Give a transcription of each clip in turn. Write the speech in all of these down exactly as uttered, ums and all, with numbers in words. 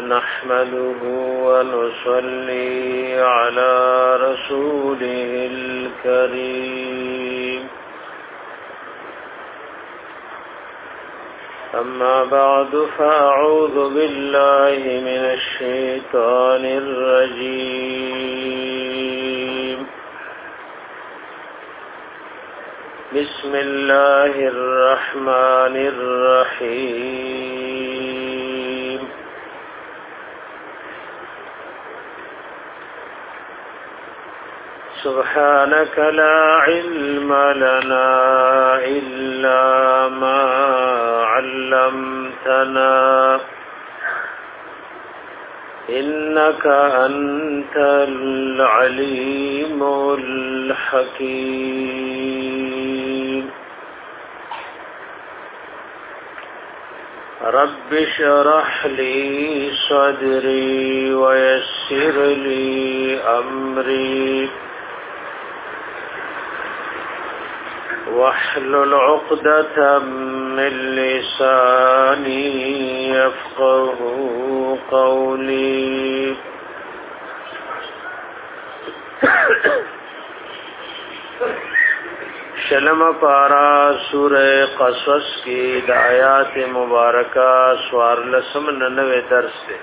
نحمده ونصلي على رسوله الكريم أما بعد فأعوذ بالله من الشيطان الرجيم بسم الله الرحمن الرحيم سبحانك لا علم لنا إلا ما علمتنا إنك أنت العليم الحكيم رب اشرح لي صدري ويسر لي أمري واحلل عقدة من لساني يفقه قولي شلم پارا سورہ قصص کی آیات مبارکہ سوار لسم ننوے درس دے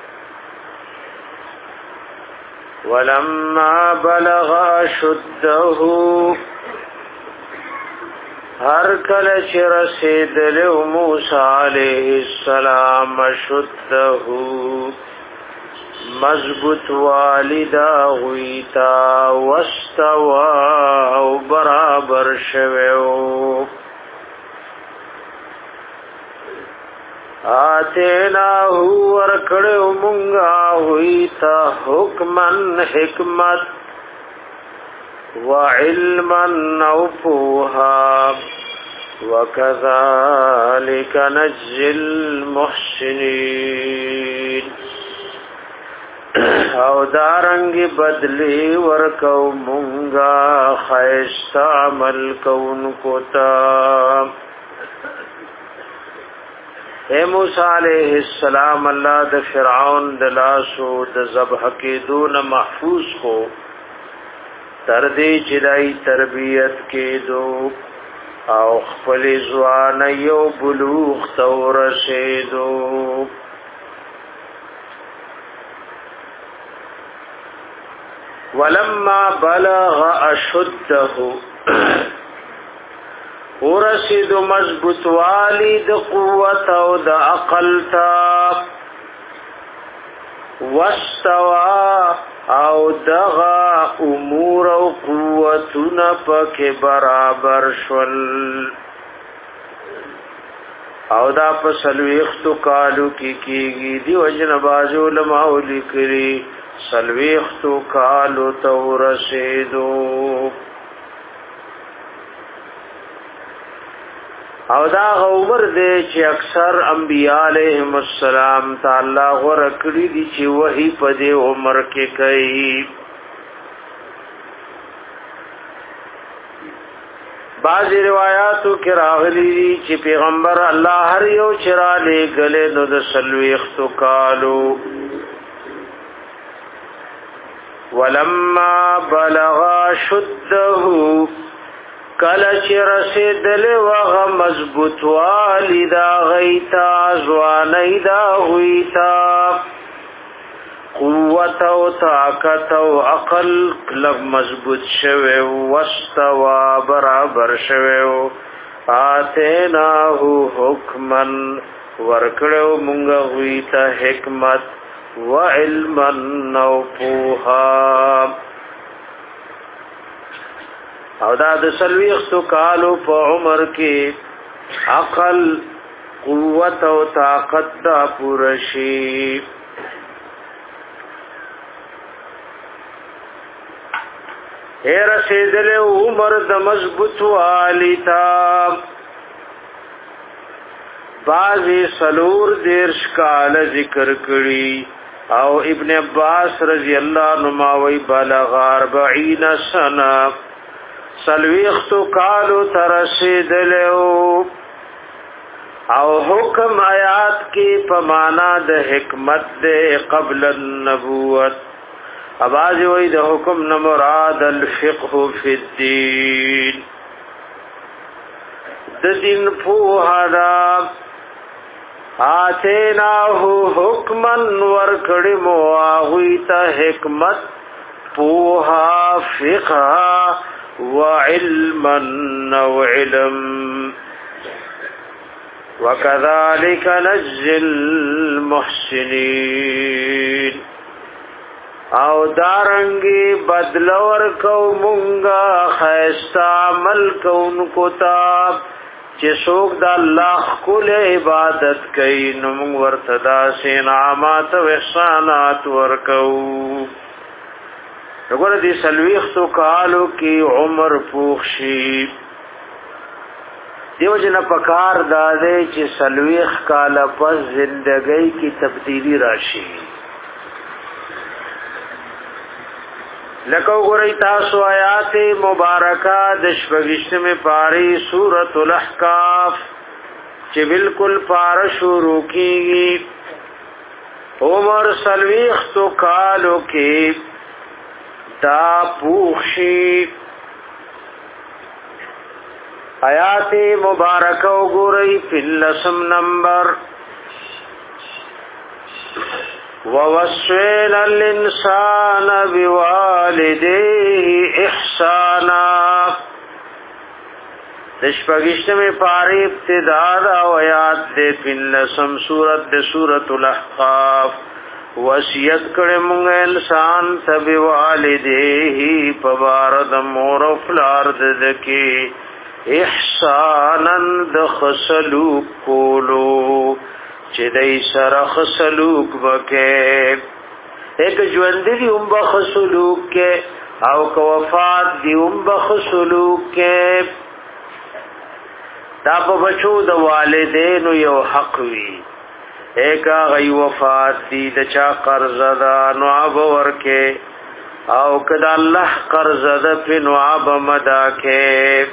ولما بلغ اشده ہر کل چی رسیدلو موسیٰ علیہ السلام اشده مضبوط والدا غویتا واستوا او برابر شویو آتیناہو ورکڑو منگا غویتا حکمن حکمت وعلما او پوها وكذلك نجزي المحسنين او دارنگ بدلی ورکو منگا خیستا عمل کون کتا اے موسیٰ علیہ السلام اللہ د فرعون دلاسو د ذبح کے دون محفوظ کو تردی چدائی تربیت کے دو او خپل ځوان یو بلوغ تور رسیدو ولما بلغ اشده ورسید مضبوط والی د قوت او د عقل تا واستوا او دغا امور او قوتنا پک برابر شول او دا په سلويختو کالو کی کیږي دی وجن بازو علماء لیکري سلويختو کالو تورسیدو او دا عمر دې چې اکثر انبیاء علیهم السلام تعالی غره کړی دي چې وਹੀ په دې عمر کې کوي بعض روایتو کې راغلي دي چې پیغمبر الله هر یو چراله غلې نو د سلويختو کالو ولما بلغ شده کل چی رسیدل وغ مضبوط والی دا غیتا زوانی دا غیتا قوت و طاقت و عقل لگ مضبوط شوی واستوا برابر شوی آتیناہو حکمن ورکڑو منگا غیتا حکمت و علما و پوها او دا د سلويختو کالو په عمر کې عقل قوت او طاقت دا پورشي اے رسیدل عمر د مضبوط والیتا بازی سلور دیرش کال ذکر کړي او ابن عباس رضی اللہ عنہ وی بلغ اربعین سنه سلویختو کالو ترسیدلو او حکم آیات کی پمانا د حکمت دے قبل النبوت. اباز وی د حکم نہ مراد الفقه فی الدین د دین پوهادا. آتیناہو حکمن ورکڑی مواغوی تا حکمت پوها فقہ وعلمن وعلم. وکذالک نجزی المحسنین او دارنگی بدلور کو منگا خیستا عمل کونکو تاب چې څوک د الله کول عبادت کوي نو موږ ورته داسې انعامات او احسانات ورکو. وګوره دې سلويختو کالو کې عمر پوښ شي دیو جن پکار دادې چې سلويخ کاله پس زندګۍ کې تبدیلی راشي. لکو گوری تاسو آیات مبارکہ دشپگشتم پاری سورة الاحقاف چی بالکل پار شروع کی گی. عمر سلویختو کالو کی دا پوخشی. آیات مبارکہ گوری فی اللسم نمبر وَوَصَّيْنَا الْإِنسَانَ بِوَالِدَيْهِ إِحْسَانًا. دشپگشتم پاری ابتدا دا آیات دے پنلسم سورت دے سورت الاحقاف. وصیت کړه موږ انسان ته بِوَالِدَيْهِ پبارد مور او پلار دکی احسانا د خسلوک کولو چې دای سره خسلوک وکې. ایک ژوند دی هم بخسلوک کې او کو وفات دی هم بخسلوک کې. دا په بچو د والدینو یو حق وی. ایک غي وفات دی د چا قرض ده نو اب ورکه او کدا الله قرض ده په نو اب مدا کې.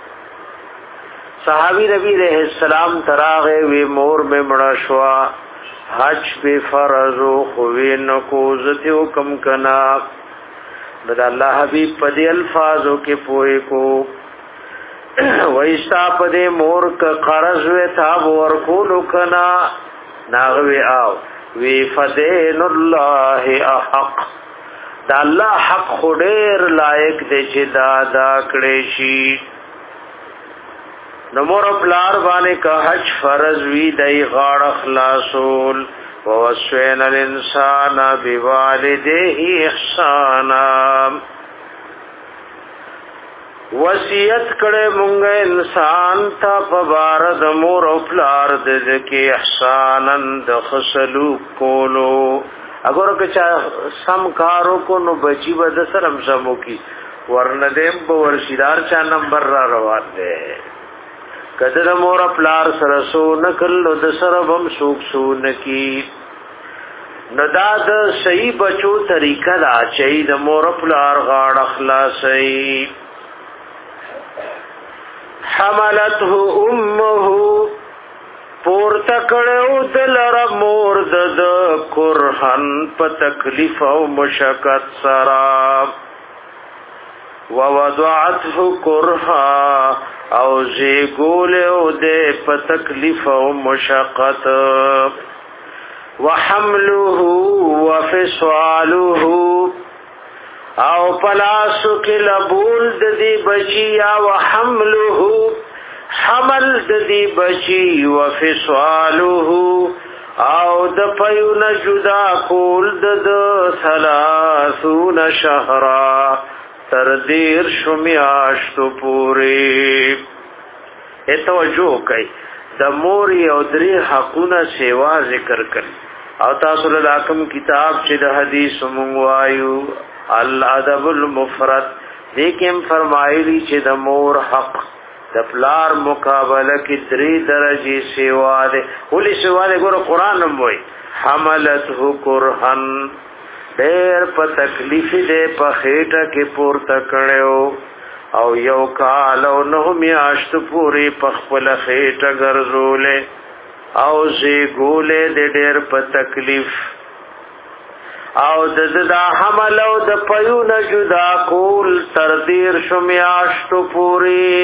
صحابی نبی علیہ السلام تراغه وی مور میں مړه شوا حج به فرض خو وین کو زته حکم کنا. بد الله حبیب پدی الفاظو کې پوي کو وایستا پدی مور ک قرض و تا ور کو کنا ناغوی او وی فدین الله احق. دا الله حق خډیر لایق دی چې دادا کړي شي. نمور پلار بانے کا حج فرض وی دای غاړ خلاصول. ووصینا الانسان بوالديه احسانا. وصیت کړه مونږ انسان ته په بار د مور او پلار د کې احسانا د خسلوک کولو. اگر که چا سم کارو کو نو بچی بد سرم سمو کی ورنه دیم په ورشیدار چا نمبر را روان دی. کدر مور پلار سره سو نکل د سره بم سوک سو نکی. ندا د صحیح بچو طریقه دا چي د مور پلار غاړ اخلاصي. حملته امه پور تکړو دلر مور د کرهن په تکلیف او مشقت سرا. ووضعته کرها او زی گول او دے په تکلیف او مشقت. وحمله وفصاله او پلاسو کې لبول د دې بچی یا وحمله حمل د دې بچی وفصاله او د پيون جدا کول د ثلاثون شهرا تر دیر شمیاشتو پوری. اتوجه کئی د مور یو درې حقونه سیوا ذکر کړي او تاسو له حکم کتاب چې د حدیث مونږ وایو الادب المفرد لیکن فرمایلی چې د مور حق د پلار مقابله کې درې درجه سیوا ده. ولې سیوا ده ګور قران هم وایي حملته کرهن ډېر په تکلیف دې په خېټه کې پورته کړو او یو کال او نو میاشت پوری په خپل خېټه ګرځولې. او زی ګولې د ډېر په تکلیف او د دا حمل او د پيونه جدا کول تر دیر شمیاشتو پوری.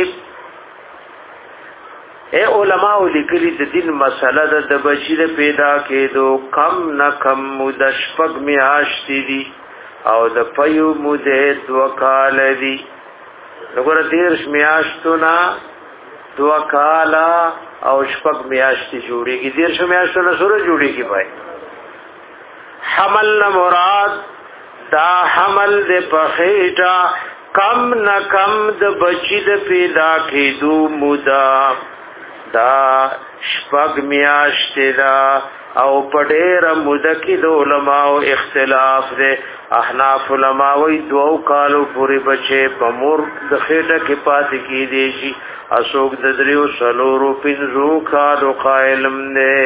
اے علماء لیکلی د دین مسله د بچی د پیدا کېدو کم نه کم د شپږ میاشتې دي او د پيو مده دو کال دي. وګوره دیر میاشتو نه دو کال او شپږ میاشتې جوړيږي. دیر میاشتو نه سره جوړيږي بھائی. حمل نه مراد دا حمل د پخېټا کم نه کم د بچی د پیدا کېدو مودا دا شپږ میاشتې دا او پډېر موده کې د علماو اختلاف دی. احناف علما وی دوو کالو پورې بچي په مور د خېټه کې پاتې کېدی شي. اسوک د دریو سلورو پنځو کالو قائلم دی.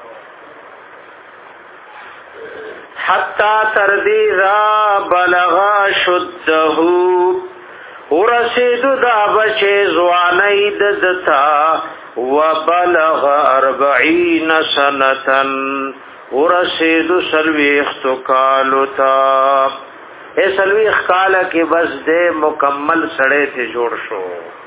حتا تردی را بلغا شده ورسید دا بچه زوانی ددتا وبلغ اربعین سنتن ورسید سلویخت کالو تا. اے سلویخ کالا کی بس دے مکمل سڑے تھے جوڑ شو.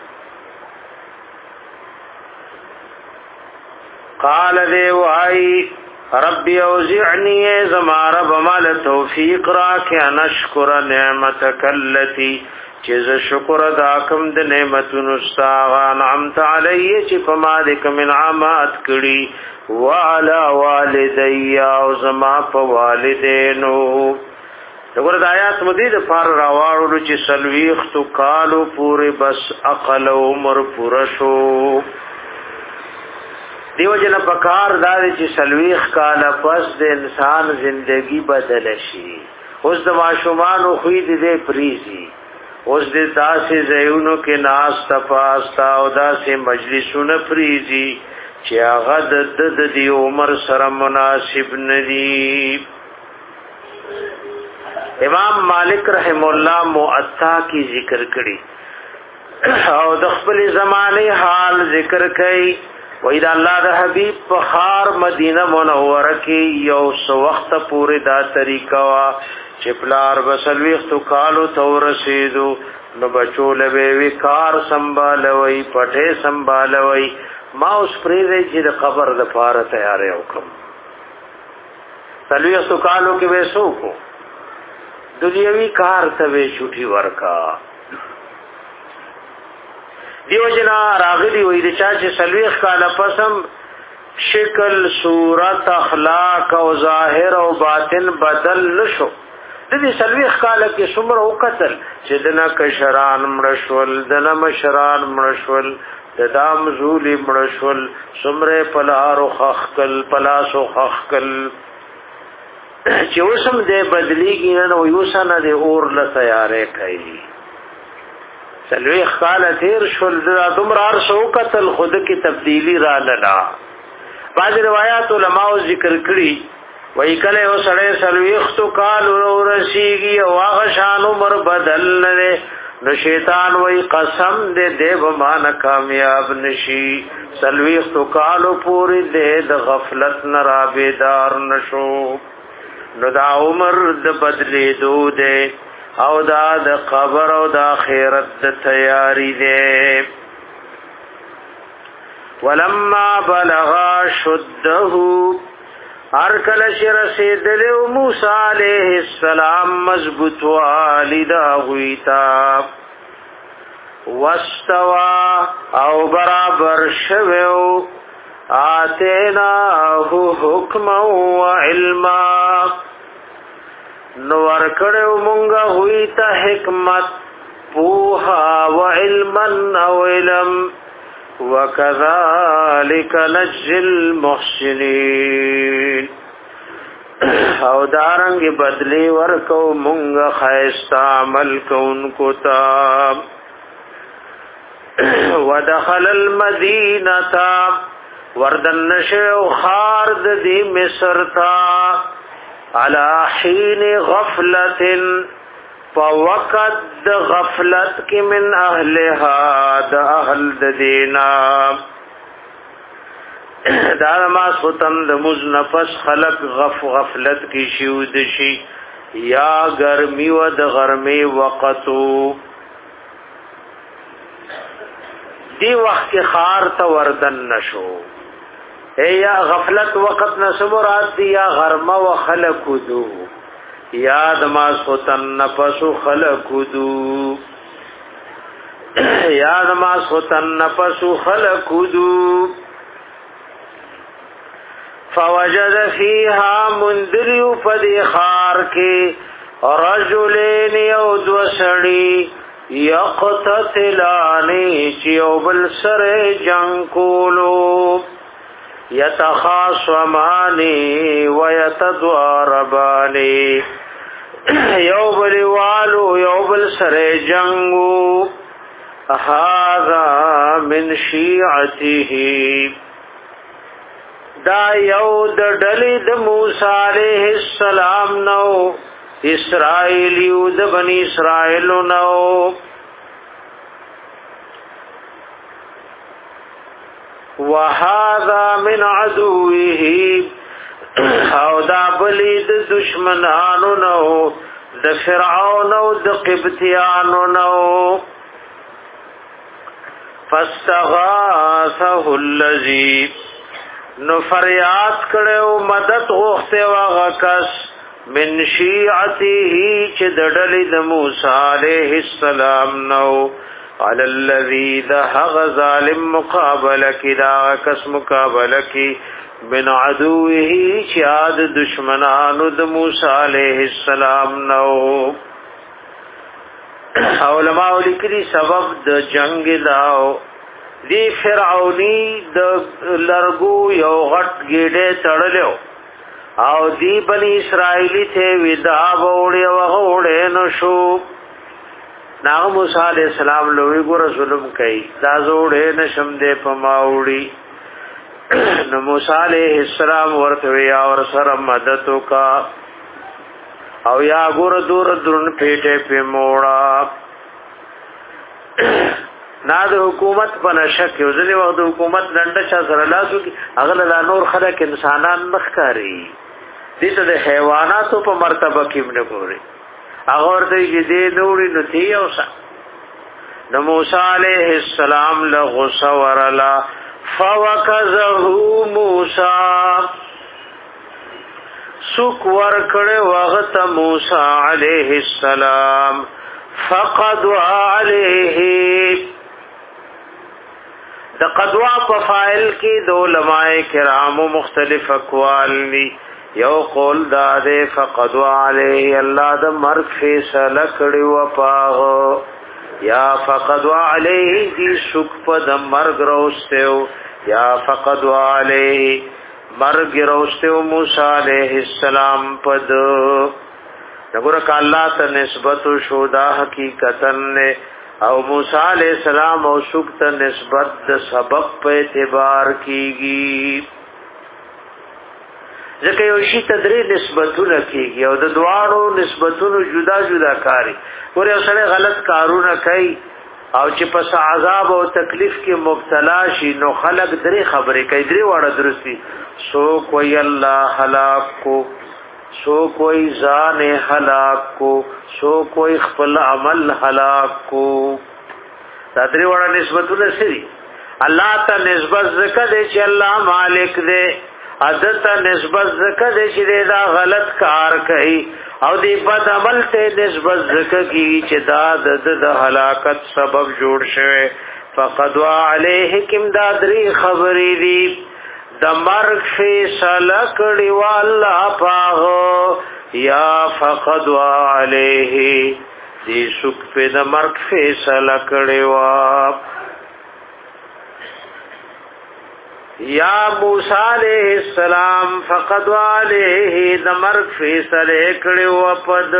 قال دے وائی ربی اوزعنی زمار بمال توفیق را کیا نشکر نعمتک اللتی چیز شکر داکم د نعمتون استاغان عمت علی چی پمالک من عامات کری وعلا والدی او زما پا والدینو. دگر دا آیات مدید فار راوارو چی سلویختو کالو پوری بس اقل عمر پورشو. دیو جن پکار داری چې سلویخ کالا پس د انسان زندگی بدل شي. اوس د ماشومان خو دې پریزي، اوس د داسې زيونو کې ناس تفاستا او داسې مجلسونه پریزي چې هغه د د دې عمر سره مناسب ندي. امام مالک رحم الله موطا کی ذکر کړي او د خپل زمانه حال ذکر کړي. وې دا الله د حبيب په خار مدینه منوره کې یو سو وخت پورې دا طریقہ وا چې پلار وسلويختو کالو تور رسیدو نو بچو لوي وکار سنبالوي پټه سنبالوي. ما اوس پرې چې د قبر د پاره تیار وکم. سلويختو کالو کې وېسو کو دنیوي کار ته وې چټي ورکا. دیو جنا راغلی وې د چا چې سلويخ کاله پسم شکل صورت اخلاق او ظاهر او باطن بدل نشو. د دې سلويخ کاله کې څومره وکتل چې دنا کشران مړشول دنا مشران مړشول ددام زولي مړشول څومره پلارو خخکل پلاسو خخکل چې وسم دې بدليږي نو یوسنه دې اور له تیارې کوي. سلوی خاله تیر شول دا دمرار سو قتل خود کی تبدیلی را للا. بعض روایات علماء ذکر کړي وای کله او سړی سلوی ختو کال ورسیږي او هغه شان عمر بدل نه نو شیطان وای قسم دې دیو مان کامیاب نشي. سلوی ختو کال پوری دې د غفلت نه را بیدار نشو نو دا عمر د بدلې دوده او دا د قبر او د آخرت د تیاری دے. ولما بلغا شده ارکل شرسیدل موسیٰ علیہ السلام مضبوط والدہ ہوئیتا واستوا او برابر شویو آتیناہو حکما و علما نو ورکڑو منگا ہوئی تا حکمت پوہا و علما او علم وکذالک نجزی المحسنین او دارنگ بدلی ورکو منگا خیستا عمل کون کو تا. ودخل المدینتا وردن نشو خارد دی مصر تا علا حین غفلت فوقت غفلت کی من اہلها دا اہل دینا دا نماز ختم د مز نفس خلق غف غفلت کی شود شي یا گرمی و د غرمی وقتو دی وقت خار ته وردن نشو اے یا غفلت وقت نسمرات دی یا غرمه و خلق دو یا نماز ختم نفس خلق دو یا نماز ختم نفس خلق دو فوجد فيها منذريو فدي خار کې رجلين يو دو سړي يقتتلاني چيو بل سره جنگ کولو يتخاصماني ويتضارباني يو بل والو يو بل سره جنگو هذا من شيعته دا یو د ډلې د موسی عليه السلام نو اسرائیلیو د بنی اسرائیل نو وهذا من عدوه او دا بلی د دشمنانو نو د فرعون او د قبطیانو نو فاستغاثه الذی نو فریاد کړو مدد غوښته واغه کس من شیعته چې د ډلې د موسی عليه السلام نو علی الذی ذهغ ظالم مقابله کدا کس مقابله کی من عدوه چې عاد دشمنانو د موسی عليه السلام نو علماء لیکلي سبب د جنگ داو دی فرعونی د لرګو یو غټ ګډه تړلو او دی بنی اسرائیلی ته ودا وړي او وړي نو شو ناغ موسی علیہ السلام لوی ګور ظلم کوي دا زوړې نشم دې پماوړي نو موسی علیہ السلام ورته یا ور سره مدد وکا او یا ګور دور درن پیټه په موړه نا د حکومت په نشک یو ځلې وخت د حکومت لنډه چا سره لاسو کې اغله لا نور خلک انسانان مخکاري دې ته د حیواناتو په مرتبه کې نه ګوري هغه ورته چې دې نوري نو دی اوسه د موسی عليه السلام له غصه ورلا فوکزه موسی سوک ور کړه وخت موسی عليه السلام فقد عليه د قدوا په فاعل کې د علماء کرامو مختلف اقوال دي یو قول دا ده فقد عليه الله د مرګ فیصله کړی و پاغو یا فقد عليه دي شک په د مرګ روستو یا فقد عليه مرګ روستو موسی عليه السلام پد دغه الله ته نسبت شو دا حقیقتا نه او موسی علیہ السلام او شک ته نسبت د سبب په اعتبار کیږي ځکه یو شی تدری نسبتونه کیږي او د دواړو نسبتونو جدا جدا کاری ګوره سره غلط کارونه کوي او چې پس عذاب او تکلیف کې مبتلا شي نو خلق درې خبرې کوي درې واړه درستی سو کوئی الله هلاک کو سو کوئی ځان هلاک کو سو کوئی خپل عمل هلاک کو دا درې وړه نسبتونه سری الله ته نسبت ذکر دې چې الله مالک دې عادت ته نسبت ذکر دې چې دا غلط کار کوي او دې بد عمل ته نسبت ذکر کی چې دا د هلاکت سبب جوړ شوه فقد عليه کم دا درې خبرې دي د مرګ فیصله کړی و الله پاغو یا فقد عليه دې شک په د مرګ فیصله کړی و یا موسی علیہ السلام فقد عليه د مرګ فیصله کړی و پد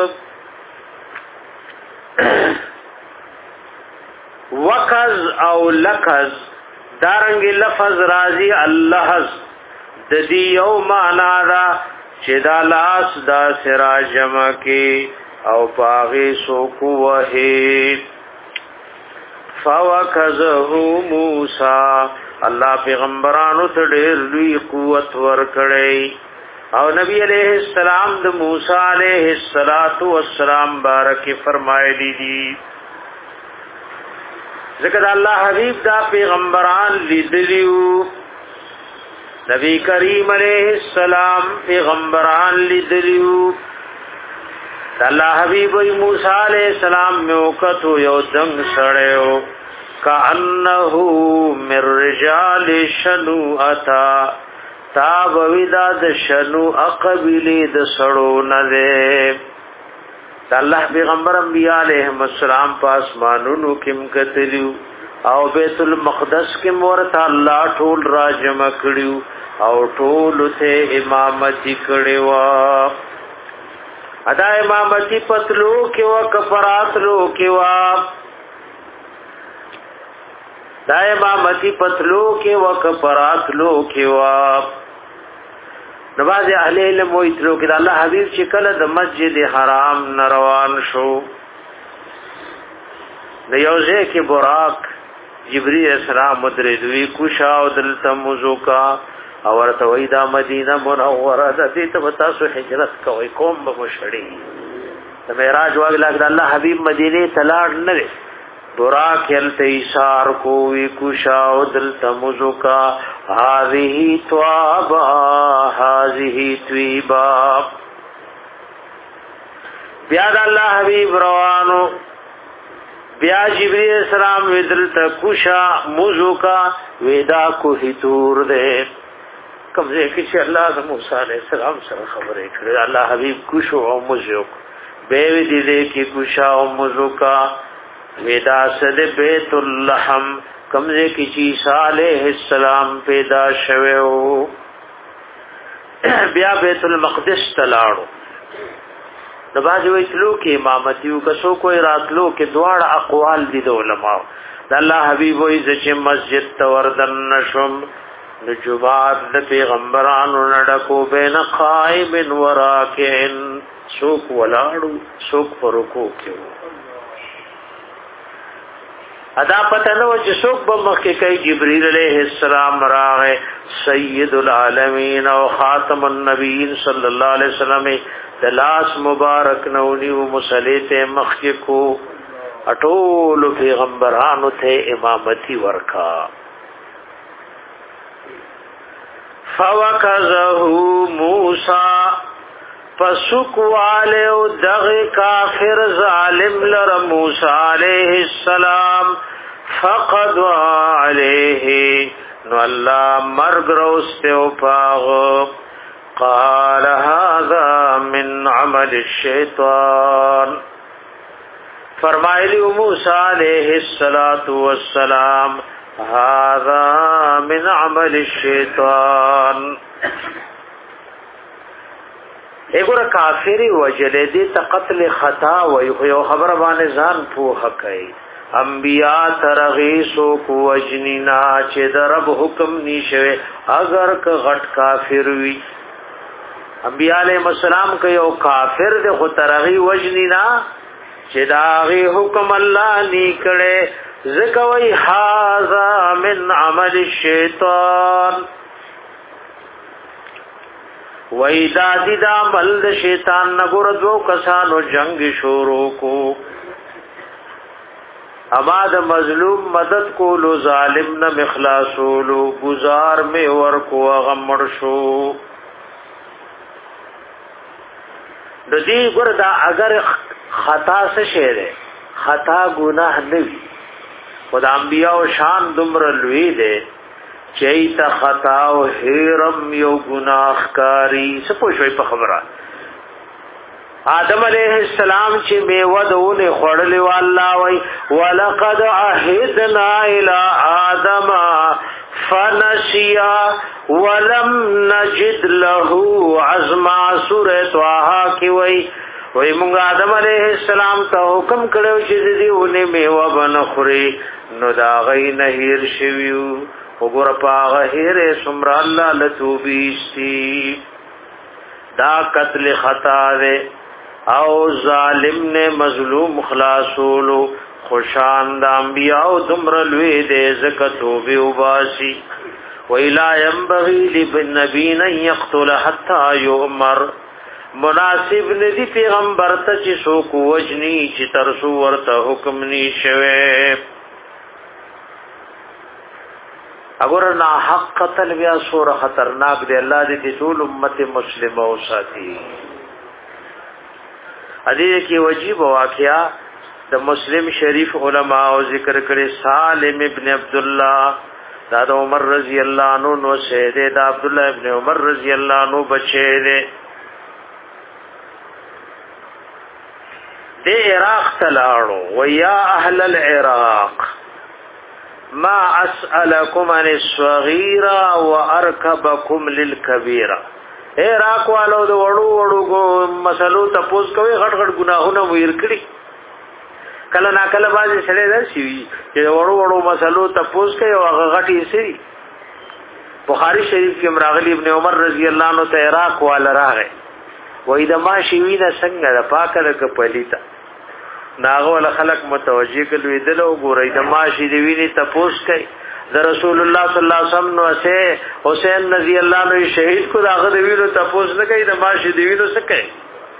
وکز او لکز دارنګ لفظ راضی الله د دې یو معنا دا چې دا لاس دا سرا جمع کی او پاغي سو کو وحید فوکزه موسی الله پیغمبرانو ته ډېر لوی قوت ورکړي او نبی علیہ السلام د موسی علیہ السلام بارک فرمایلی دي ذکر الله حبیب دا پیغمبران لیدلیو نبی کریم علیہ السلام پیغمبران لیدلیو الله حبیب موسی علیہ السلام موکتو یو دنگ سړیو کأنه من رجال شنو اتا تاب ودا د شنو اقبلی د سړو نه ده الله پیغمبر انبیاء علیهم السلام پاس مانونو کم کتلیو او بیت المقدس کې ورته الله ټول راجم کړیو او ټول ته امامتی کړیو ادا امامتی پتلو کې وا کفراتلو کې وا دا امامتی پتلو کې وا کفراتلو کې وا نواز اهل علم ویتلو کې الله حبیب چې کله د مسجد حرام نروان شو د یوځه کې براق جبرئیل السلام مدردوی کوشا او دلته موزوکا او ورته وای دا مدینه منوره د دې ته تاسو هجرت کوي کوم به مشړی د معراج واغلا د الله حبیب مدینه تلاړ نه لري براق یلته اشار کوي کوشا او دلته موزوکا هذه توابا هذه تویبا بیا د الله حبیب روانو بیا جبرئیل السلام ودل تکوشا موزوکا ودا کو هتور دے کمزه کې چې الله د موسی علیہ السلام سره خبرې کړې الله حبیب کوشو او موزوک به دې دې کې کوشا او موزوکا ودا سد بیت اللحم کمزه کې چې عیسی علیہ السلام پیدا شوه بیا بیت المقدس تلاړو د باج ویتلو کې امامتیو کسو کوئی راتلو کې دواړه اقوال دي د علماء د الله حبیب وې چې مسجد توردن نشم د جمعات د پیغمبرانو نډکو بین قائم و راکعن سوق ولاړو سوق پرکو کې ادا پته نو چې څوک به مخکې کوي جبرئیل علیہ السلام راغه سید العالمین او خاتم النبیین صلی الله علیه وسلم دلاس مبارک نونی و مصلیت مخکې کو اټول پیغمبرانو ته امامتی ورکا فوکزه موسی فسقواله او دغه کافر ظالم لر موسی علیہ السلام فقد علیه نو الله مرګ روسته او پاغ قال هذا من عمل الشیطان فرمایلی موسی علیہ السلام هذا من عمل الشیطان ایګور کافری وجلې دې ته قتل خطا وي یو خبر باندې ځان پوه کوي انبیاء ترغیسو کو وجنینا چې د رب حکم نشوي اگر که غټ کافر وي انبیاء علیہ السلام که یو کافر دې خو ترغی وجنینا چې داغي حکم الله نی کړي زکوي هاذا من عمل الشیطان وَإِذَا دِدَا بَلْدَ شیطان نگور دو کسانو جنگ شورو کو اما د مظلوم مدد کولو ظالم نه مخلاصولو گزار میں ورکو غمړ شو د دې ګردا اگر خطا څه شعر خطا گناہ نه وي خدای انبیاء او شان دمر لوی دے چیتا خطا او هرم یو گناہ کاری سپوږی په خبره آدم علیہ السلام چې میوه دونه خړلې والله وای ولقد عهدنا الى آدم فنسیا ولم نجد له عزما سوره طه کی وای وای موږ آدم علیہ السلام ته حکم کړو چې دې ونه میوه بنخوري نو دا غي نه هیر شویو وګور پاغه هره سمرا الله لتوبیستی دا قتل خطا ده او ظالم نے مظلوم خلاصولو خوشان د انبیاء دمر لوی دې زکتو به وباسي ویلا ينبغي للنبي ان يقتل حتى يؤمر مناسب ندی پیغمبر ته چې څوک وجني چې ترسو ورته حکم نشوي اگر نا حق قتل بیا سور خطرناک دی الله دې ټول امت مسلمه او ساتي حدیث کی وجیب واقعہ د مسلم شریف علماء او ذکر کړي سالم ابن عبد الله دا د عمر رضی الله عنه نو شه دې دا عبد الله ابن عمر رضی الله عنه بچي دې د عراق تلاړو ويا اهل العراق ما اسالکم عن الصغيره واركبكم للكبيره عراق والو د وړو وړو کو مسلو تپوس کوي غټ غټ ګناهونه ویر کړی کله نا کله باندې سره درشي چې وړو وړو مسلو تپوس کوي او هغه غټي سری بخاری شریف کې مراغلی ابن عمر رضی الله عنه ته عراق وال راغی وای د ما شي وینه څنګه د پاکه ک پلیتا ناغه ول خلق متوجی کلو دلو ګورې د ما شي دی ویني تپوس کوي د رسول الله صلی الله علیه وسلم نو سه حسین رضی الله عنه شهید کو داغه دی ویلو تپوس نه کوي د ماشي دی ویلو څه کوي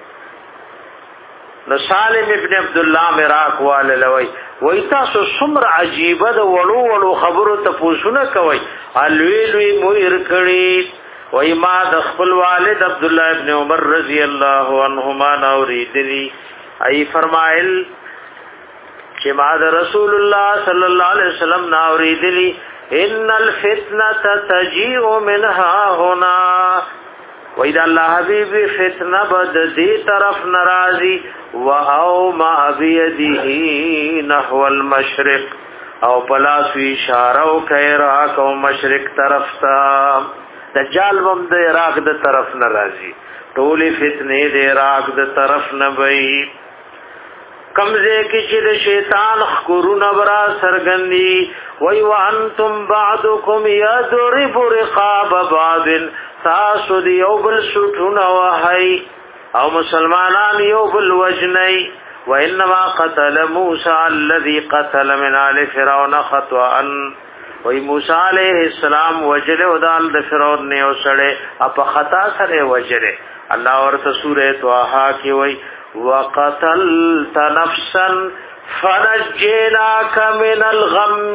نو سالم ابن عبد الله عراق وال لوي وای تاسو څومره عجیب د وړو وړو خبرو تپوسونه کوي الوی لوی مو ورکړي وای ما د خپل والد عبد الله ابن عمر رضی الله عنهما نوریدلی ای فرمایل چې ما د رسول الله صلی الله علیه وسلم ناوریدلی ان الفتنه تجيء منها هنا وإذ الله حبیب فتنه بد دې طرف ناراضي واو ما بيده نحو المشرق او پلاس اشاره او کيرا کو مشرق طرف تا دجال بم د عراق د طرف ناراضي ټولې فتنه د عراق د طرف نه وي کمزه کې چې شیطان خورونه برا سرګندي وای وانتم بعضکم یضرب رقاب بعض تاسو دی یو بل سټونه وهي او مسلمانان یو بل وجني وانما قتل موسی الذي قتل من آل فرعون خطأ وای موسی علیہ السلام وجله ودال د فرعون نه وسړې اپ خطا سره وجره الله ورته سوره طه کې وای وقتلت نفسا فنجيناك من الغم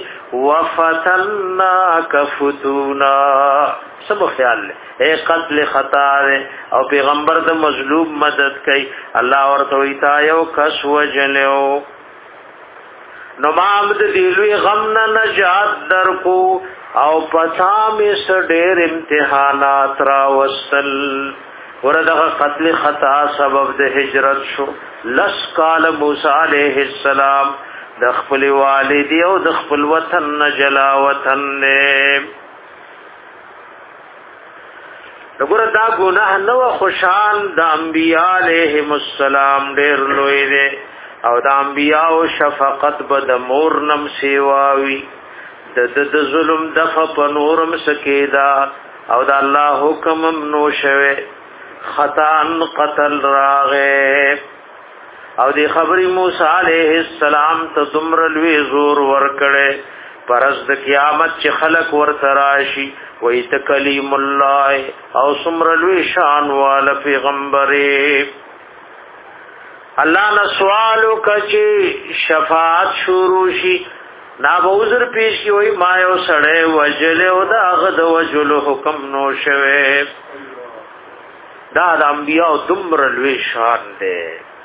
وفتناك فتونا سب خیال لے اے قتل خطا دے او پیغمبر د مظلوم مدد کئی اللہ ورطا ویتا یو کس وجنیو نو مامد دیلوی غمنا نجات در کو او پتامی سڈیر امتحانات را وصل وردغه قتل خطا سبب د هجرت شو لس کال موسی علیہ السلام د خپل والدی او د خپل وطن نجلا وطن نه وګوره دا ګناه نو خوشان د انبیاء علیهم السلام ډیر لوی دی او د انبیاء او شفقت بد مور نم سیواوی د د ظلم دف په نورم سکیدا او د الله حکم نو شوه خطان قتل راغه او دی خبری موسی علیہ السلام ته دمر لوی زور ورکړي پرز د قیامت چې خلق ورتراشي وای ته کلیم الله او سمر لوی شان وال پیغمبري الله نه سوالو کچي شفاعت شروع شي نا بوزر پیش کی وای ما یو سړی وجل او دا غد وجل حکم نو شوه دا د انبیاء دمر لوی شان دے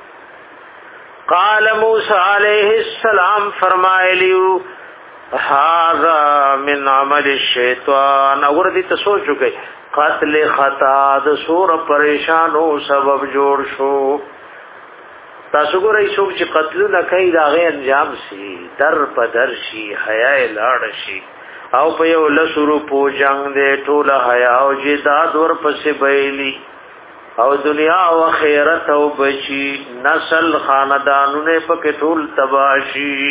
قال موسی علیہ السلام فرمایلیو هذا من عمل الشیطان اور دې ته سوچو گئی قتل خطا د سور پریشانو سبب جوړ شو تاسو ګورئ څوک چې قتل نه کوي دا غي انجام سي در په در شي حیا لاړ شي او په یو لسرو پو جنگ دې ټول حیا او جداد ور پسې بیلی او دنیا او خیرت او بچی نسل خاندانونه پکې ټول تباشی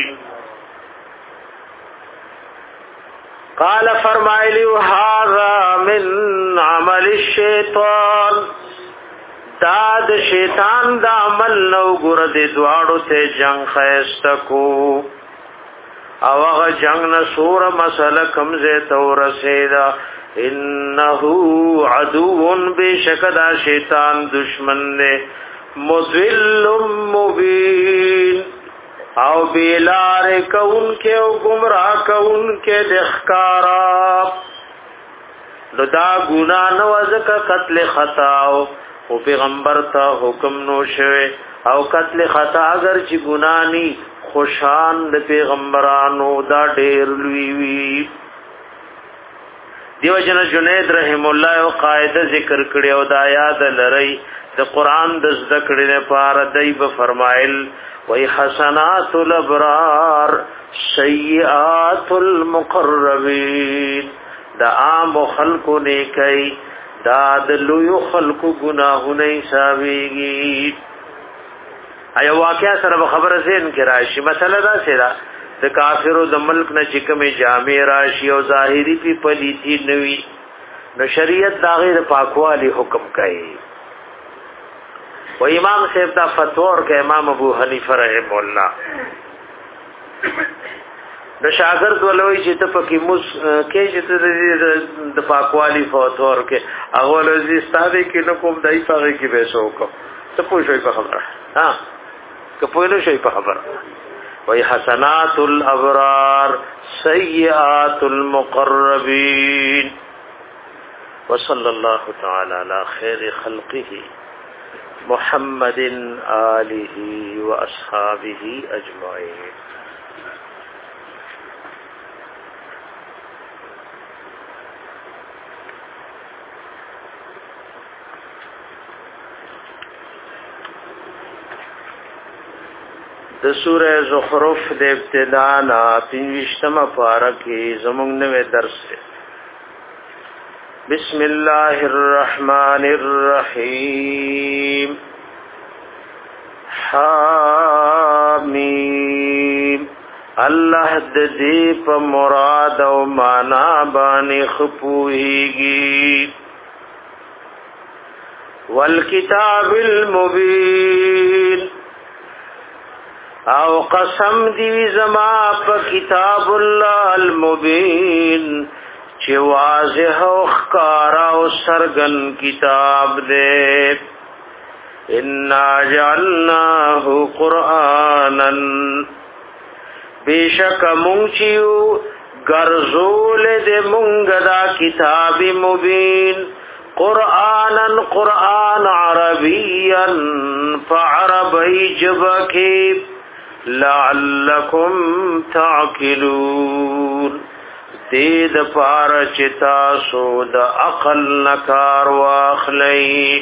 قال فرمایلی هذا من عمل الشیطان دا د شیطان دا عمل نو ګور د دواړو ته جنگ خیستکو او هغه جنگ نه سور مسله کمزه تور سیدا انه عدو بشکدا شیطان دشمن نه مذل مبین او بیلار کون کے او گمراہ کون کے دخکارا نو دا گناہ نوازک قتل خطاو او پیغمبر تا حکم نو شوه او قتل خطا اگر چی گناہ نی خوشان د پیغمبرانو دا ډیر لوی وی دیو جن جنید رحم الله او قاعده ذکر کړي او دا یاد لری د قران د ذکر نه پار دایب فرمایل وای حسنات الابرار سیئات المقربین دا عام خلق نیکي دا د لوی خلق گناهونه حسابيږي ایا واقعیا سره خبره زین کې راشي مسله دا سره د کافرو د ملک نه چې کومه جامع راشي او ظاهری پی پلیتی نوي نو شریعت دا غیر پاکوالی حکم کوي و امام صاحب دا فتور کې امام ابو حنیفه رحم الله د شاګرد ولوي چې ته پکې مس کې چې ته د پاکوالی فتور کې هغه ولوي ستاسو کې نو کوم دای پاره کې به سو کو ته پوښوي په خبره ها که پوینو شي په خبره وای حسنات الابرار سیئات المقربین وصلی الله تعالی علی خیر خلقه محمد آله واصحابه اجمعین د سوره زخرف د ابتدا نا پنځشتمه پاره کې زموږ نوې درس دی بسم الله الرحمن الرحیم حامیم الله د دې په مراد او معنا باندې خپويږي والکتاب المبین او قسم دی زما په کتاب الله المبین چې واضح او ښکارا او سرګن کتاب دې ان جعلناه قرانا بیشک مونږیو ګرځول دې مونږ دا کتاب مبین قرانا قران عربيا فعربي جبکی لعلکم تعقلون دید پار چتا سو د عقل نکار واخلی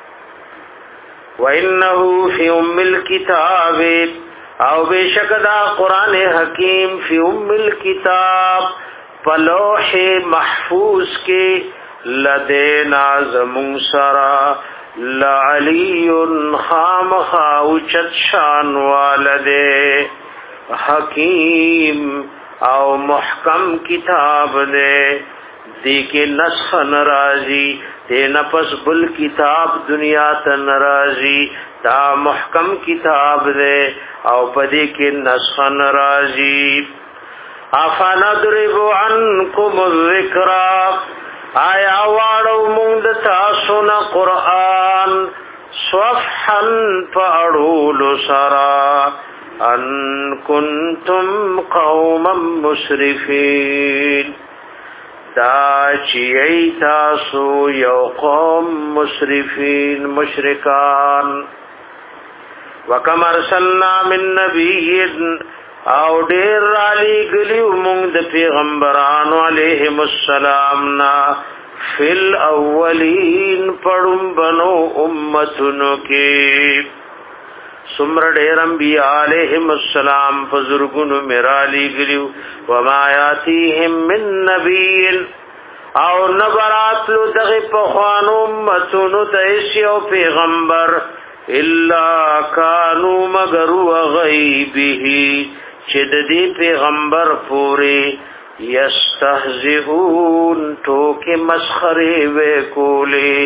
وانه فی ام الكتاب او بشک دا قران حکیم فی ام الكتاب پلوح محفوظ کے لدینا زمون سرا لعلی خام خاوچت شان والده حکیم او محکم کتاب دے دی کے نسخ نرازی تے نفس بل کتاب دنیا تنرازی تا محکم کتاب دے او پدی کے نسخ نرازی افندرب عنکم الذکرہ آیا واړو مونږ د تاسو نه قران صفحا فاړول سرا ان کنتم قوما مسرفین دا چی تاسو یو قوم مسرفین مشرکان وکم ارسلنا من نبی او ډیر علی گلیو مونږ د پیغمبرانو علیهم السلام نا فل اولین پړم بنو امتونو کې سمر ډیر انبیاء علیهم السلام فزرګونو میرالی گلیو وما یاتیهم من نبی او نبرات لو دغه په خوانو امتونو ته یو پیغمبر الا کانوا مگر وغیبه چې د دې پیغمبر پوری یستهزئون ټوکې مسخره وکولې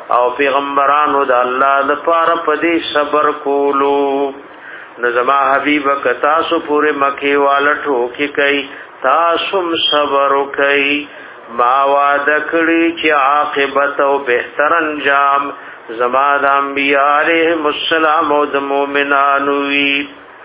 او پیغمبرانو د الله د پاره پدې صبر کولو نو زما حبیب ک تاسو پورې مکی والټو کی کوي تاسو صبر کوي ما وعده کړی چې عاقبت او بهتر انجام زما د انبیاء علیهم السلام او د مؤمنانو وی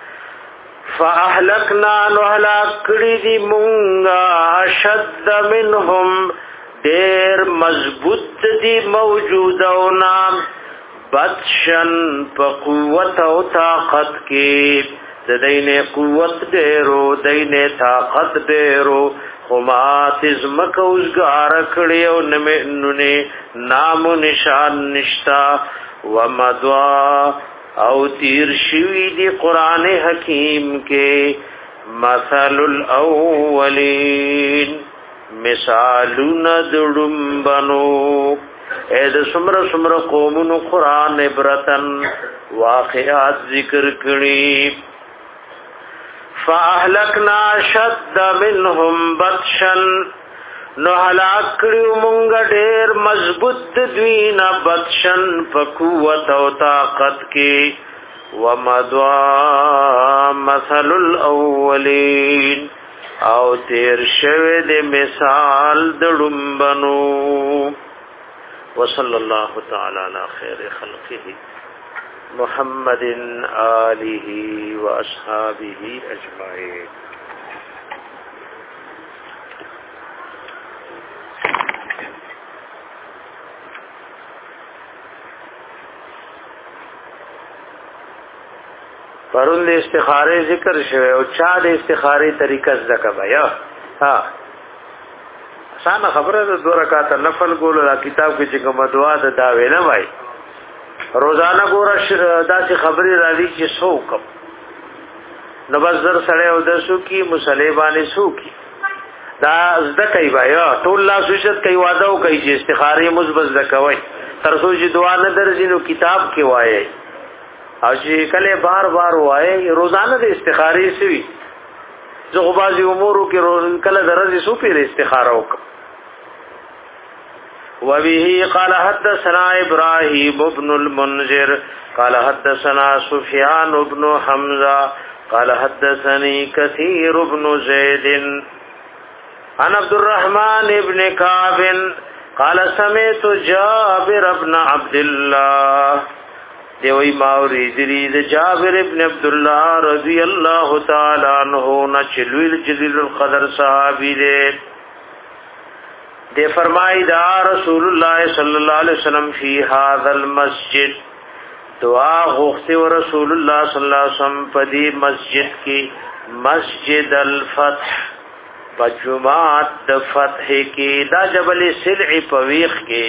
فاهلکنا نو هلاک کړی دی مونږه اشد منهم ډیر مضبوط دی موجود او نام بدشن په قوت او طاقت کې د دینه قوت ډیرو دینه طاقت ډیرو خمات زمکه اوسګار کړی او نمونه نام نشان نشتا ومدوا او تیر شوی دی قران حکیم کې مثل الاولین مثالون دړم بنو اې د سمره سمره قومونو قران عبرتن واقعات ذکر کړي فاهلکنا شد منهم بطشن نو هلاک کړو مونږ ډېر مضبوط دوینا بطشن په قوت او طاقت کې ومدوا مثل الاولین او تیر شوه د مثال دړمبنو وصلی الله تعالی علی خیر خلقه محمد آله و اصحابه اجمعین پرون د استخاره ذکر شوه او چا د استخاره طریقه زکه بیا ها آسان خبره ده دو رکعات نفل ګولو دا کتاب کې چې کوم دعا ده دا وینا وای روزانه ګور داسې خبري را دي چې څوک نو بزر سره او د سو کی مصلی باندې سو کی دا زده کوي بیا ټول لا سوشت کوي وعده او کوي چې استخاره مثبت زکوي تر څو چې دعا نه درځي نو کتاب کې وایي او چې کله بار بار وایي روزانه د استخاره سوي زه غبازي امورو کې روز کله درځي سو پیر استخاره وکړه وبه قال حدثنا ابراهيم بن المنذر قال حدثنا سفيان بن حمزه قال حدثني كثير بن زيد عن عبد الرحمن بن كعب قال سمعت جابر بن عبد الله دیوی ماوری زرید جابر ابن عبداللہ رضی اللہ تعالی عنہ نچلویل جلیل القدر صحابی دے دے فرمائی دا رسول اللہ صلی اللہ علیہ وسلم فی هذا المسجد دعا غوختی و رسول اللہ صلی اللہ علیہ وسلم پدی مسجد کی مسجد الفتح پجماعت دا فتح کی دا جبل سلع پویخ کی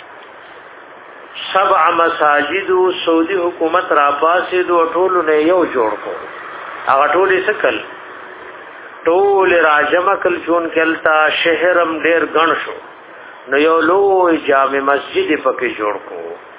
سبع مساجد سعودی حکومت را پاسې دو ټولو نه یو جوړ کو هغه ټولې سکل ټول راجمه کل چون کلتا شهرم ډیر غن شو نو یو لوی جامع مسجد پکې جوړ کو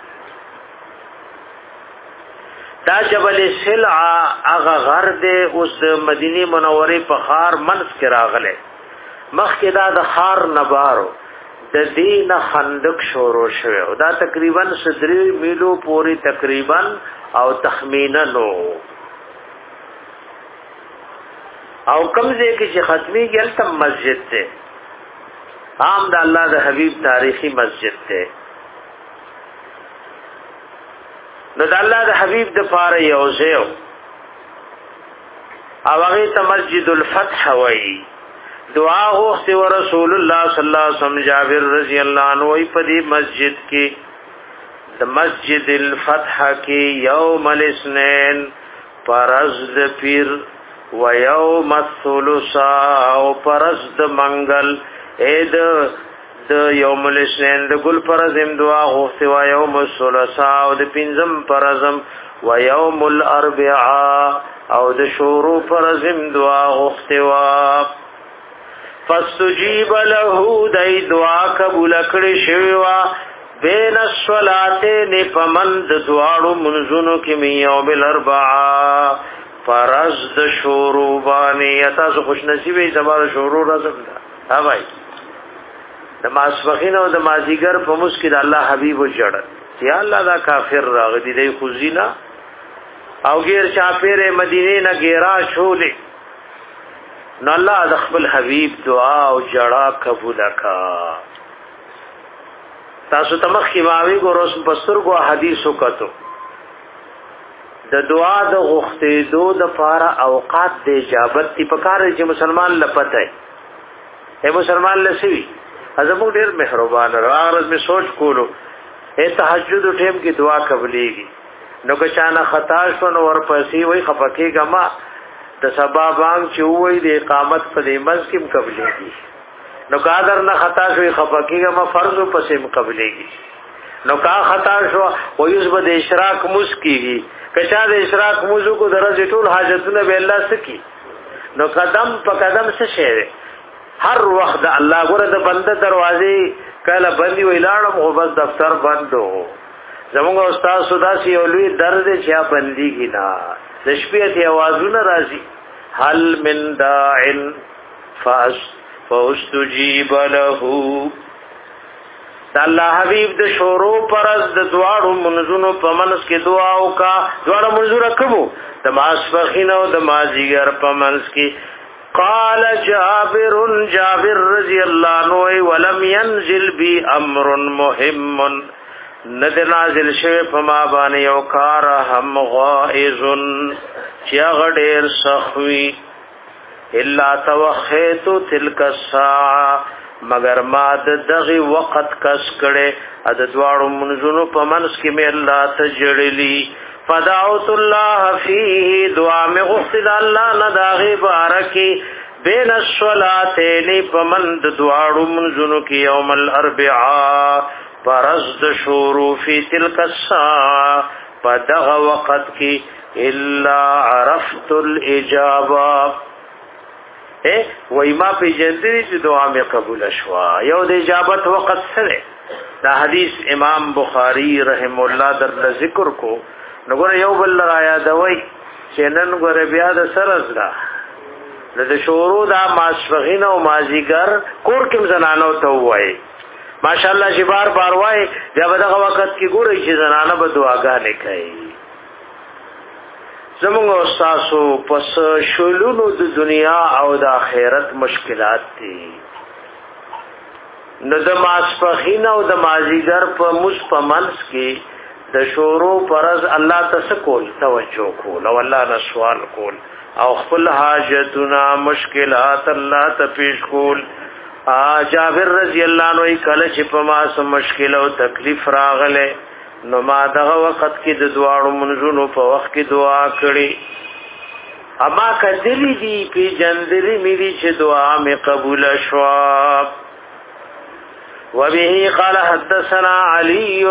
دا جبل سلع هغه غر دې اوس مدینه منوره په خار منځ کې راغله مخکې دا د خار نبارو د دین خندق شروع شوه دا تقریبا صدری میلو پوری تقریبا او تخمینا نو او کمزه کې چې ختمي ګلتم مسجد ته عام د الله د حبیب تاریخی مسجد ته نو د الله د حبیب د پاره یو ځای او هغه ته مسجد الفتح وایي دعا غوختی و رسول اللہ صلی اللہ علیہ وسلم جابر رضی اللہ عنہ وی پدی مسجد کی دا مسجد الفتح کی یوم الاثنین پرزد پیر و یوم الثلثا و پرزد منگل اید دا یوم الاثنین دا گل پرزم دعا غوختی و یوم الثلثا و دا پینزم پرزم و یوم الاربعا او دا شورو پرزم دعا غوختی و فاستجیب له دای دعا قبول کړي شوی وا بین الصلاتین فمند دعاړو منځونو کې میو بل اربعا فرض د شروع باندې تاسو خوش نصیبې زماره شروع راځم ها بھائی د ماسپخین او د مازیګر په مسکد الله حبیب جړل یا الله دا کافر راغلی دی خوزینا او غیر چاپیره مدینه نه ګیرا شولې نو الله د خپل حبیب دعا او جړه قبول کا تاسو تمخ کی ماوی ګوروس بستر کو حدیث وکړو د دعا د غختې دو د فار اوقات د اجابت تی پکاره چې مسلمان لپته اے مسلمان لسی ازمو ډیر مهربان راغرز می سوچ کولو اے تهجد ټیم کی دعا قبليږي نو که چانه خطا شو نو ورپسې وای خفکه گما د سبا بانګ چې وای د اقامت په دې مسکم قبليږي نو قادر نه خطا شوی خفقیه ما فرض پسې مقبلېږي نو کا خطا شو و یوسف د اشراق مسکیږي کچا د اشراق موضوع کو درجه ټول حاجتونه به الله سکی نو قدم په قدم څه شي هر وخت الله ګره د بنده دروازې کله بندي ویلاړم او بس دفتر بندو زموږ استاد سوداسي اولوی درد چې بنديږي نه د شپې ته आवाजونه راځي هل من داعن فاس فاستجیب له الله حبیب د شورو پرز د دعاړو منځونو په منځ کې دعا او کا دعاړو منځو رکبو د ماسفخین او د مازیګر په منځ کې قال جابر جابر رضی الله عنه ولم ينزل بي امر مهم ند نازل شوی په ما باندې یو کار هم غائز چې غډیر سخوي الا توخیت تلک الساعه مگر ما د دغه وخت کس کړي ا د دواړو منځونو په منځ کې مې الله ته جړلی فدعوت الله فيه دعا مې غوښتل الله نه داغه بارکي بین الصلاتین په منځ د دواړو منځونو کې یوم الاربعاء فرض د شروع فی تلک الساعه په دغه وخت کې الا عرفت الاجابه اے وای ما په جندري چې دعا مې قبول شوا یو د اجابت وخت سره دا حدیث امام بخاری رحم الله در ذکر کو نګور یو بل را یادوي چې نن ګور بیا د سرز دا د شورو دا ماسفغین او مازیګر کور کې زنانو ته وای ماشاءالله چې بار بار وای بیا په دغه وخت کې ګوري چې زنانه به دعاګانې کوي زمونږ استادو پس شلونو د دنیا او د آخرت مشکلات دي نو د ماسپخین او د مازیګر په مصپمنس کې د شورو پرز الله تسکول توجه کول او الله نه سوال کول او خپل حاجتونه مشکلات الله ته پیش کول ا جابر رضی الله عنه کله چې په ما سم مشکل او تکلیف راغله نو ما دغه وخت کې د دعاړو منځونو په وخت کې دعا کړې اما کدلی دی په جندري مې چې دعا مې قبول شوا وبه قال حدثنا علي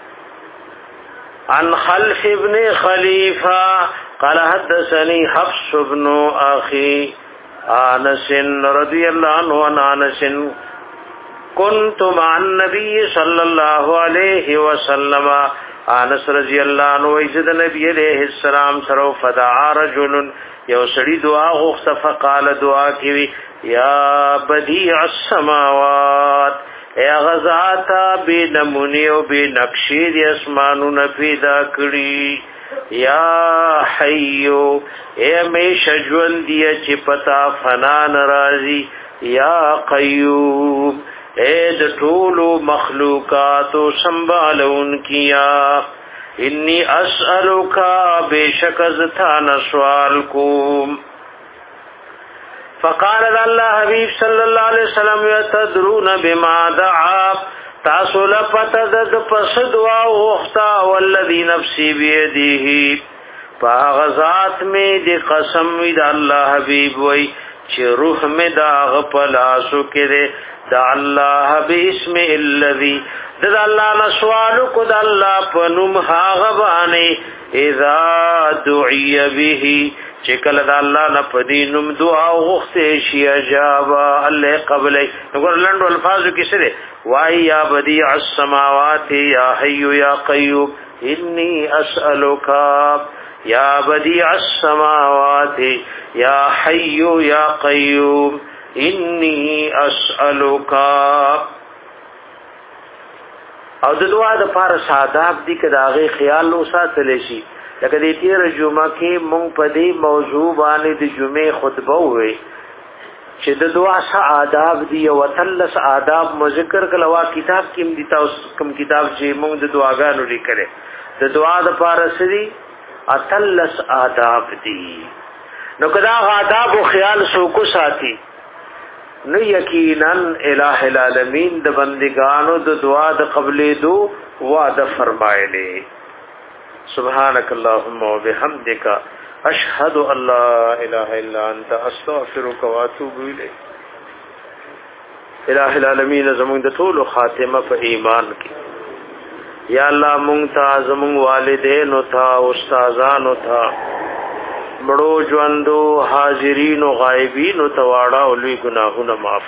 عن خلف ابن خليفه قال حدثني حفص بن اخي انس رضي الله عنه عن انس كنت مع النبي صلى الله عليه وسلم انس رضی الله عنه عزت نبی علیہ السلام سره فدعا رجل یو سړي دعا غوښته فقال دعا کوي یا بديع السماوات یا غزاتا بنمونی او بنقشی د اسمانونو پیدا کړی یا حیو اے همیشه ژوند دی چې پتا فنا ناراضي یا قیوم اے د ټولو مخلوقاتو سنبالون کیا انی اسألوک بیشک ازتان سوال کوم فقال الله حبیب صلی اللہ علیہ وسلم یتدرون بما دعا تاسو لپته د پس دعا وختا والذی نفسی بیدیه فغزات می دی قسم وی د الله حبیب وی چې روح می دا غپلاسو کړي دا الله باسم الذی دا الله نسوالو کو دا الله پنوم هاغه باندې اذا دعی به چې کله دا الله نه پدینم دعا غوښته شي اجاب الله قبل وګور لندو الفاظو کې سره وای یا بدیع السماوات یا حی یا قیوم انی اسالک یا بدیع السماوات یا حی یا قیوم انی اسالک او د دعا د پاره ساداب دي کدا غي خیال نو ساتل شي لکه دې تیر جمعه کې مونږ په دې موضوع باندې د جمعې خطبه وې چې د دعا څه آداب دي او تلس آداب مو ذکر کلوا کتاب کې دي تاسو کوم کتاب چې مونږ د دعاګانو لیکل د دعا د پاره سړي اتلس آداب دي نو کدا آداب او خیال سو کو ساتي نو یقینا الہ العالمین د بندگانو د دعا د قبلې دو وعده فرمایلی سبحانك اللهم وبحمدك اشهد ان لا اله الا انت استغفرك واتوب الیک الہ العالمین زمون د ټول خاتمه په ایمان کې یا الله مونږ ته زمون والدین او تا استادانو ته مړو ژوندو حاضرین او غایبین او تواړه او لوی ګناهونه معاف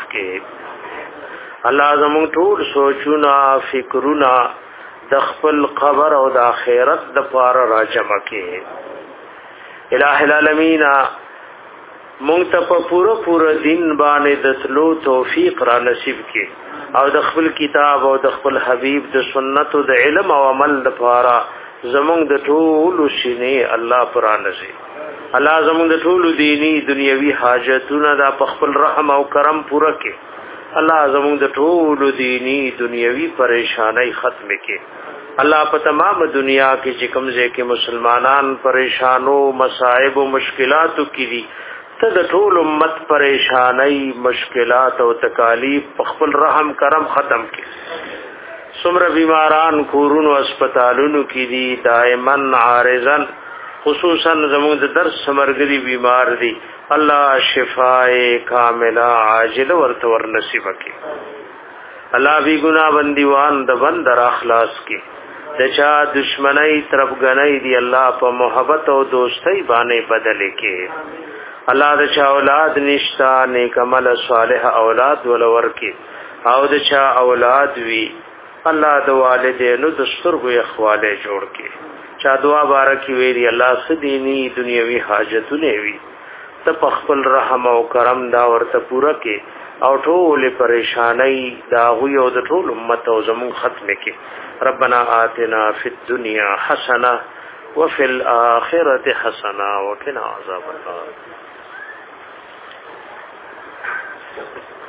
کړي الله زموږ ټول سوچونه فکرونه د خپل قبر او د آخرت د پاره راجمع کړي الٰه العالمین مونږ ته په پوره پوره دین باندې د تلو توفیق را نصیب کړي او د خپل کتاب او د خپل حبیب د سنت او د علم او عمل د پاره زموږ د ټول شینه الله پرانځي الله زموږ د ټولو دینی دنیوي حاجتونه د خپل رحم او کرم پوره کړي الله زموږ د ټولو دینی دنیوي پریشانای ختم کړي الله په تمام دنیا کې چې کوم ځای کې مسلمانان پریشانو مصائب او مشکلاتو کې دي ته د ټول امت پریشانای مشکلات او تکالیف په خپل رحم کرم ختم کړي څومره بیماران کورونو هسپتالونو کې دي دائما عارضا خصوصا زموږ د درس سمرګري بیمار دي الله شفای کامله عاجل ورته ور نصیب کړي الله بی ګنا بندیوان د بندر اخلاص کړي د چا دشمنی طرفګنۍ دی الله په محبت او دوستۍ باندې بدل کړي الله د چا اولاد نشتا نیک عمل صالح اولاد ولور کړي او د چا اولاد وی الله د والدینو د سترګو اخواله جوړ کړي چا دعا بارکی ویری الله سدینی دنیوي حاجتونه وی ته خپل رحم او کرم دا ورته پوره کې او ټول پریشانای دا غوی او د ټول امت او زمون ختم کې ربنا آتنا فی الدنیا حسنه وفي الاخره حسنه وقنا عذاب النار